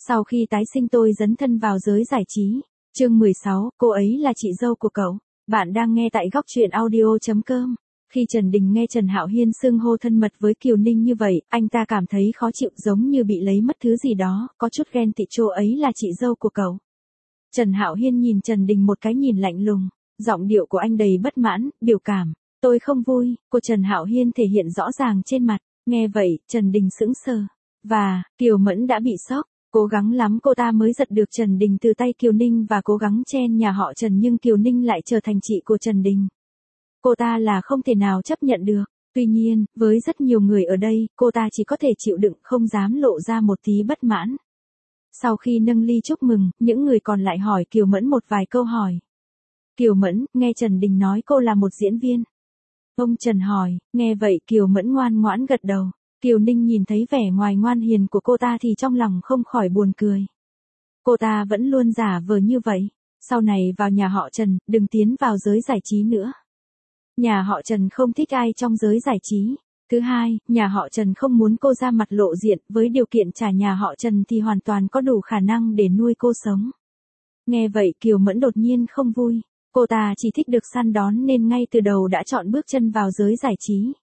Sau khi tái sinh tôi dấn thân vào giới giải trí. Chương 16, cô ấy là chị dâu của cậu. Bạn đang nghe tại góc truyện audio.com. Khi Trần Đình nghe Trần Hạo Hiên xưng hô thân mật với Kiều Ninh như vậy, anh ta cảm thấy khó chịu, giống như bị lấy mất thứ gì đó, có chút ghen tị. Cô ấy là chị dâu của cậu. Trần Hạo Hiên nhìn Trần Đình một cái nhìn lạnh lùng, giọng điệu của anh đầy bất mãn, biểu cảm. Tôi không vui, của Trần Hạo Hiên thể hiện rõ ràng trên mặt. Nghe vậy, Trần Đình sững sờ. Và, Kiều Mẫn đã bị sốc. Cố gắng lắm cô ta mới giật được Trần Đình từ tay Kiều Ninh và cố gắng chen nhà họ Trần, nhưng Kiều Ninh lại trở thành chị của Trần Đình. Cô ta là không thể nào chấp nhận được. Tuy nhiên, với rất nhiều người ở đây, cô ta chỉ có thể chịu đựng, không dám lộ ra một tí bất mãn. Sau khi nâng ly chúc mừng, những người còn lại hỏi Kiều Mẫn một vài câu hỏi. Kiều Mẫn, nghe Trần Đình nói cô là một diễn viên. Ông Trần hỏi, nghe vậy Kiều Mẫn ngoan ngoãn gật đầu. Kiều Ninh nhìn thấy vẻ ngoài ngoan hiền của cô ta thì trong lòng không khỏi buồn cười. Cô ta vẫn luôn giả vờ như vậy. Sau này vào nhà họ Trần, đừng tiến vào giới giải trí nữa. Nhà họ Trần không thích ai trong giới giải trí. Thứ hai, nhà họ Trần không muốn cô ra mặt lộ diện, với điều kiện trả nhà họ Trần thì hoàn toàn có đủ khả năng để nuôi cô sống. Nghe vậy Kiều Mẫn đột nhiên không vui. Cô ta chỉ thích được săn đón nên ngay từ đầu đã chọn bước chân vào giới giải trí.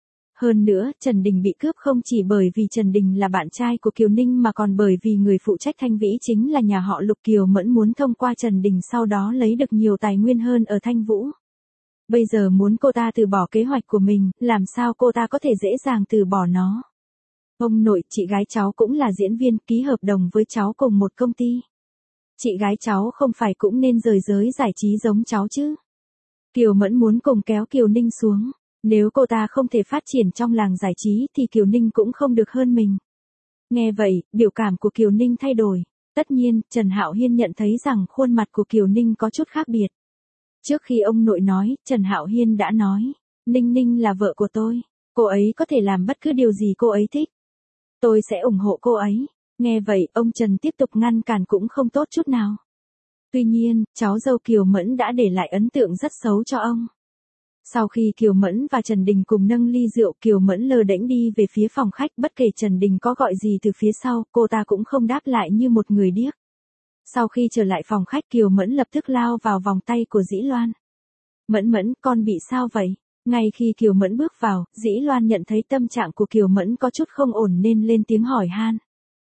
Hơn nữa, Trần Đình bị cướp không chỉ bởi vì Trần Đình là bạn trai của Kiều Ninh mà còn bởi vì người phụ trách Thanh Vĩ chính là nhà họ Lục. Kiều Mẫn muốn thông qua Trần Đình sau đó lấy được nhiều tài nguyên hơn ở Thanh Vũ. Bây giờ muốn cô ta từ bỏ kế hoạch của mình, làm sao cô ta có thể dễ dàng từ bỏ nó. Ông nội, chị gái cháu cũng là diễn viên, ký hợp đồng với cháu cùng một công ty. Chị gái cháu không phải cũng nên rời giới giải trí giống cháu chứ. Kiều Mẫn muốn cùng kéo Kiều Ninh xuống. Nếu cô ta không thể phát triển trong làng giải trí thì Kiều Ninh cũng không được hơn mình. Nghe vậy, biểu cảm của Kiều Ninh thay đổi. Tất nhiên, Trần Hạo Hiên nhận thấy rằng khuôn mặt của Kiều Ninh có chút khác biệt. Trước khi ông nội nói, Trần Hạo Hiên đã nói, Ninh Ninh là vợ của tôi. Cô ấy có thể làm bất cứ điều gì cô ấy thích. Tôi sẽ ủng hộ cô ấy. Nghe vậy, ông Trần tiếp tục ngăn cản cũng không tốt chút nào. Tuy nhiên, cháu dâu Kiều Mẫn đã để lại ấn tượng rất xấu cho ông. Sau khi Kiều Mẫn và Trần Đình cùng nâng ly rượu, Kiều Mẫn lơ đễnh đi về phía phòng khách, bất kể Trần Đình có gọi gì từ phía sau, cô ta cũng không đáp lại như một người điếc. Sau khi trở lại phòng khách, Kiều Mẫn lập tức lao vào vòng tay của Dĩ Loan. Mẫn Mẫn, con bị sao vậy? Ngay khi Kiều Mẫn bước vào, Dĩ Loan nhận thấy tâm trạng của Kiều Mẫn có chút không ổn nên lên tiếng hỏi han.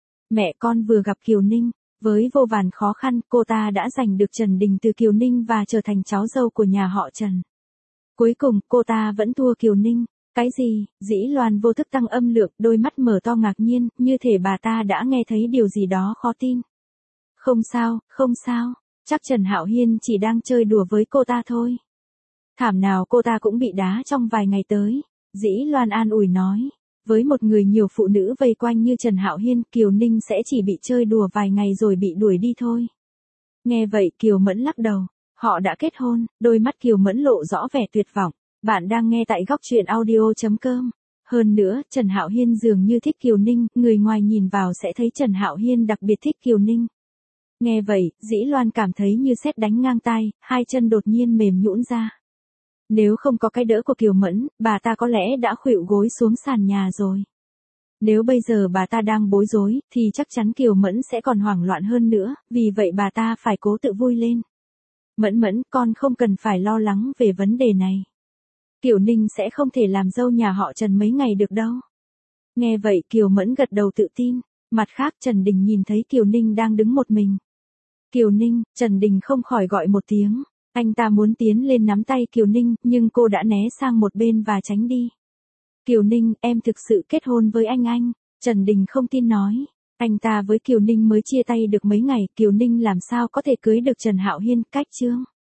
Mẹ con vừa gặp Kiều Ninh. Với vô vàn khó khăn, cô ta đã giành được Trần Đình từ Kiều Ninh và trở thành cháu dâu của nhà họ Trần. Cuối cùng, cô ta vẫn thua Kiều Ninh. Cái gì? Dĩ Loan vô thức tăng âm lượng, đôi mắt mở to ngạc nhiên, như thể bà ta đã nghe thấy điều gì đó khó tin. Không sao, không sao, chắc Trần Hạo Hiên chỉ đang chơi đùa với cô ta thôi. Thảm nào cô ta cũng bị đá trong vài ngày tới. Dĩ Loan an ủi nói. Với một người nhiều phụ nữ vây quanh như Trần Hạo Hiên, Kiều Ninh sẽ chỉ bị chơi đùa vài ngày rồi bị đuổi đi thôi. Nghe vậy Kiều Mẫn lắc đầu. Họ đã kết hôn, đôi mắt Kiều Mẫn lộ rõ vẻ tuyệt vọng. Bạn đang nghe tại góc truyện audio.com. Hơn nữa, Trần Hạo Hiên dường như thích Kiều Ninh, người ngoài nhìn vào sẽ thấy Trần Hạo Hiên đặc biệt thích Kiều Ninh. Nghe vậy, Dĩ Loan cảm thấy như sét đánh ngang tai, hai chân đột nhiên mềm nhũn ra. Nếu không có cái đỡ của Kiều Mẫn, bà ta có lẽ đã khuỵu gối xuống sàn nhà rồi. Nếu bây giờ bà ta đang bối rối, thì chắc chắn Kiều Mẫn sẽ còn hoảng loạn hơn nữa, vì vậy bà ta phải cố tự vui lên. Mẫn Mẫn, con không cần phải lo lắng về vấn đề này. Kiều Ninh sẽ không thể làm dâu nhà họ Trần mấy ngày được đâu. Nghe vậy Kiều Mẫn gật đầu tự tin. Mặt khác Trần Đình nhìn thấy Kiều Ninh đang đứng một mình. Kiều Ninh, Trần Đình không khỏi gọi một tiếng. Anh ta muốn tiến lên nắm tay Kiều Ninh, nhưng cô đã né sang một bên và tránh đi. Kiều Ninh, em thực sự kết hôn với anh. Trần Đình không tin nói. Anh ta với Kiều Ninh mới chia tay được mấy ngày, Kiều Ninh làm sao có thể cưới được Trần Hạo Hiên, cách chương.